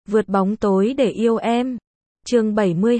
Vượt bóng tối để yêu em. Chương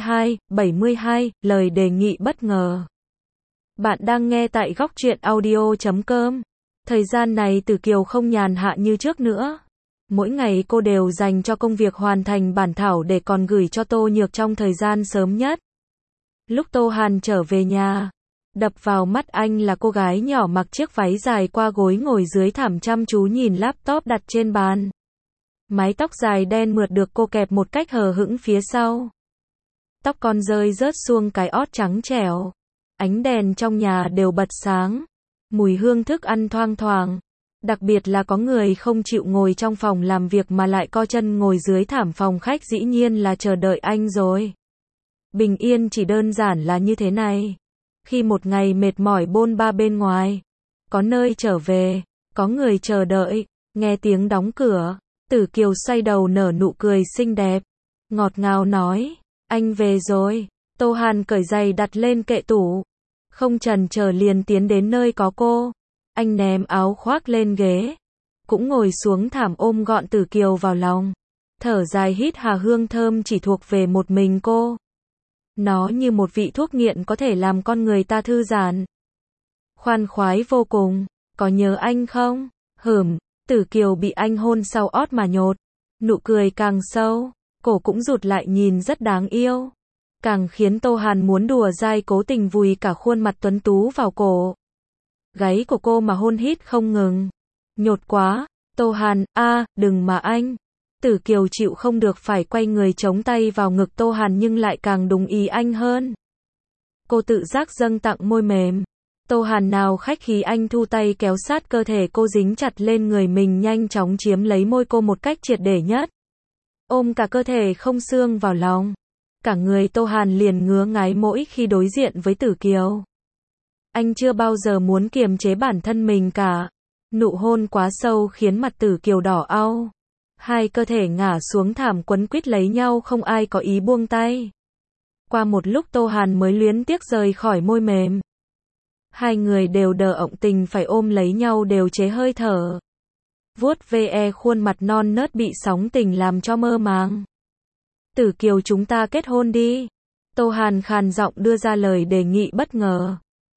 72, lời đề nghị bất ngờ. Bạn đang nghe tại Góc Truyện Audio.com. Thời gian này Tử Kiều không nhàn hạ như trước nữa. Mỗi ngày cô đều dành cho công việc hoàn thành bản thảo để còn gửi cho Tô Nhược trong thời gian sớm nhất. Lúc Tô Hàn trở về nhà, đập vào mắt anh là cô gái nhỏ mặc chiếc váy dài qua gối ngồi dưới thảm chăm chú nhìn laptop đặt trên bàn. Mái tóc dài đen mượt được cô kẹp một cách hờ hững phía sau. Tóc con rơi rớt xuống cái ót trắng trẻo. Ánh đèn trong nhà đều bật sáng. Mùi hương thức ăn thoang thoảng. Đặc biệt là có người không chịu ngồi trong phòng làm việc mà lại co chân ngồi dưới thảm phòng khách, dĩ nhiên là chờ đợi anh rồi. Bình yên chỉ đơn giản là như thế này. Khi một ngày mệt mỏi bôn ba bên ngoài, có nơi trở về, có người chờ đợi, nghe tiếng đóng cửa, Tử Kiều xoay đầu nở nụ cười xinh đẹp, ngọt ngào nói, anh về rồi. Tô Hàn cởi giày đặt lên kệ tủ, không chần chờ liền tiến đến nơi có cô. Anh ném áo khoác lên ghế, cũng ngồi xuống thảm ôm gọn Tử Kiều vào lòng, thở dài hít hà hương thơm chỉ thuộc về một mình cô. Nó như một vị thuốc nghiện có thể làm con người ta thư giãn, khoan khoái vô cùng. Có nhớ anh không? Tử Kiều bị anh hôn sau ót mà nhột, nụ cười càng sâu, cổ cũng rụt lại nhìn rất đáng yêu, càng khiến Tô Hàn muốn đùa dai cố tình vùi cả khuôn mặt tuấn tú vào cổ, gáy của cô mà hôn hít không ngừng. Nhột quá. Tô Hàn, đừng mà anh. Tử Kiều chịu không được phải quay người chống tay vào ngực Tô Hàn nhưng lại càng đúng ý anh hơn. Cô tự giác dâng tặng môi mềm. Tô Hàn nào khách khí, anh thu tay kéo sát cơ thể cô dính chặt lên người mình, nhanh chóng chiếm lấy môi cô một cách triệt để nhất. Ôm cả cơ thể không xương vào lòng. Cả người Tô Hàn liền ngứa ngáy mỗi khi đối diện với Tử Kiều. Anh chưa bao giờ muốn kiềm chế bản thân mình cả. Nụ hôn quá sâu khiến mặt Tử Kiều đỏ au. Hai cơ thể ngả xuống thảm quấn quýt lấy nhau, không ai có ý buông tay. Qua một lúc Tô Hàn mới luyến tiếc rời khỏi môi mềm. Hai người đều đờ ọng tình phải ôm lấy nhau đều chế hơi thở. Vuốt ve khuôn mặt non nớt bị sóng tình làm cho mơ màng. Tử Kiều, chúng ta kết hôn đi. Tô Hàn khàn giọng đưa ra lời đề nghị bất ngờ.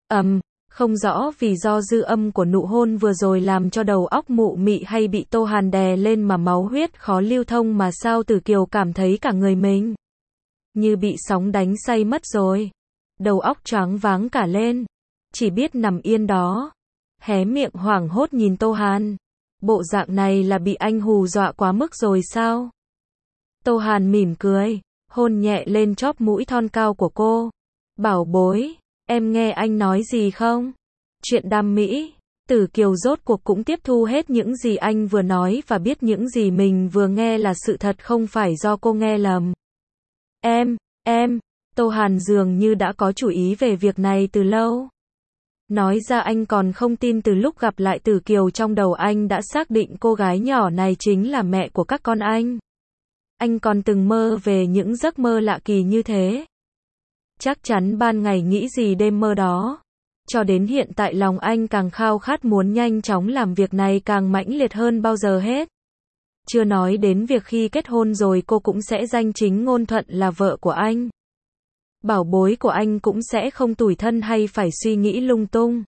Không rõ vì do dư âm của nụ hôn vừa rồi làm cho đầu óc mụ mị hay bị Tô Hàn đè lên mà máu huyết khó lưu thông mà sao Tử Kiều cảm thấy cả người mình như bị sóng đánh say mất rồi. Đầu óc choáng váng cả lên, chỉ biết nằm yên đó, hé miệng hoảng hốt nhìn Tô Hàn. Bộ dạng này là bị anh hù dọa quá mức rồi sao? Tô Hàn mỉm cười, hôn nhẹ lên chóp mũi thon cao của cô. Bảo bối, em nghe anh nói gì không? Chuyện đam mỹ. Tử Kiều rốt cuộc cũng tiếp thu hết những gì anh vừa nói và biết những gì mình vừa nghe là sự thật, không phải do cô nghe lầm. Em, Tô Hàn dường như đã có chủ ý về việc này từ lâu. Nói ra anh còn không tin, từ lúc gặp lại Tử Kiều trong đầu anh đã xác định cô gái nhỏ này chính là mẹ của các con anh. Anh còn từng mơ về những giấc mơ lạ kỳ như thế. Chắc chắn ban ngày nghĩ gì đêm mơ đó. Cho đến hiện tại lòng anh càng khao khát muốn nhanh chóng làm việc này càng mãnh liệt hơn bao giờ hết. Chưa nói đến việc khi kết hôn rồi cô cũng sẽ danh chính ngôn thuận là vợ của anh. Bảo bối của anh cũng sẽ không tủi thân hay phải suy nghĩ lung tung.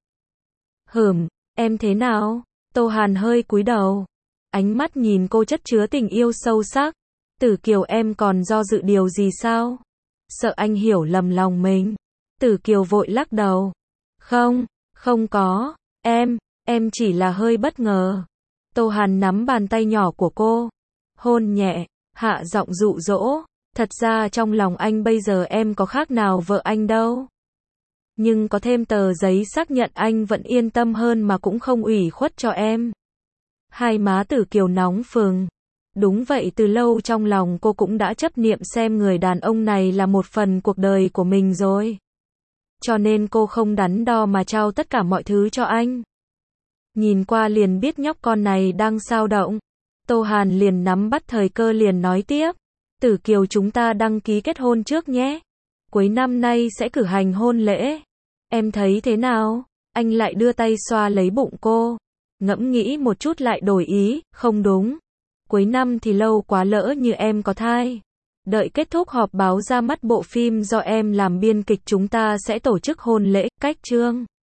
Em thế nào? Tô Hàn hơi cúi đầu. Ánh mắt nhìn cô chất chứa tình yêu sâu sắc. Tử Kiều, em còn do dự điều gì sao? Sợ anh hiểu lầm lòng mình. Tử Kiều vội lắc đầu. Không có, em chỉ là hơi bất ngờ. Tô Hàn nắm bàn tay nhỏ của cô, hôn nhẹ, hạ giọng dụ dỗ. Thật ra trong lòng anh bây giờ em có khác nào vợ anh đâu. Nhưng có thêm tờ giấy xác nhận anh vẫn yên tâm hơn mà cũng không ủy khuất cho em. Hai má Tử Kiều nóng phừng. Đúng vậy, từ lâu trong lòng cô cũng đã chấp niệm xem người đàn ông này là một phần cuộc đời của mình rồi. Cho nên cô không đắn đo mà trao tất cả mọi thứ cho anh. Nhìn qua liền biết nhóc con này đang sao động. Tô Hàn liền nắm bắt thời cơ liền nói tiếp. Tử Kiều, chúng ta đăng ký kết hôn trước nhé. Cuối năm nay sẽ cử hành hôn lễ. Em thấy thế nào? Anh lại đưa tay xoa lấy bụng cô. Ngẫm nghĩ một chút lại đổi ý. Không đúng. cuối năm thì lâu quá, lỡ như em có thai. Đợi kết thúc họp báo ra mắt bộ phim do em làm biên kịch chúng ta sẽ tổ chức hôn lễ, cách chương.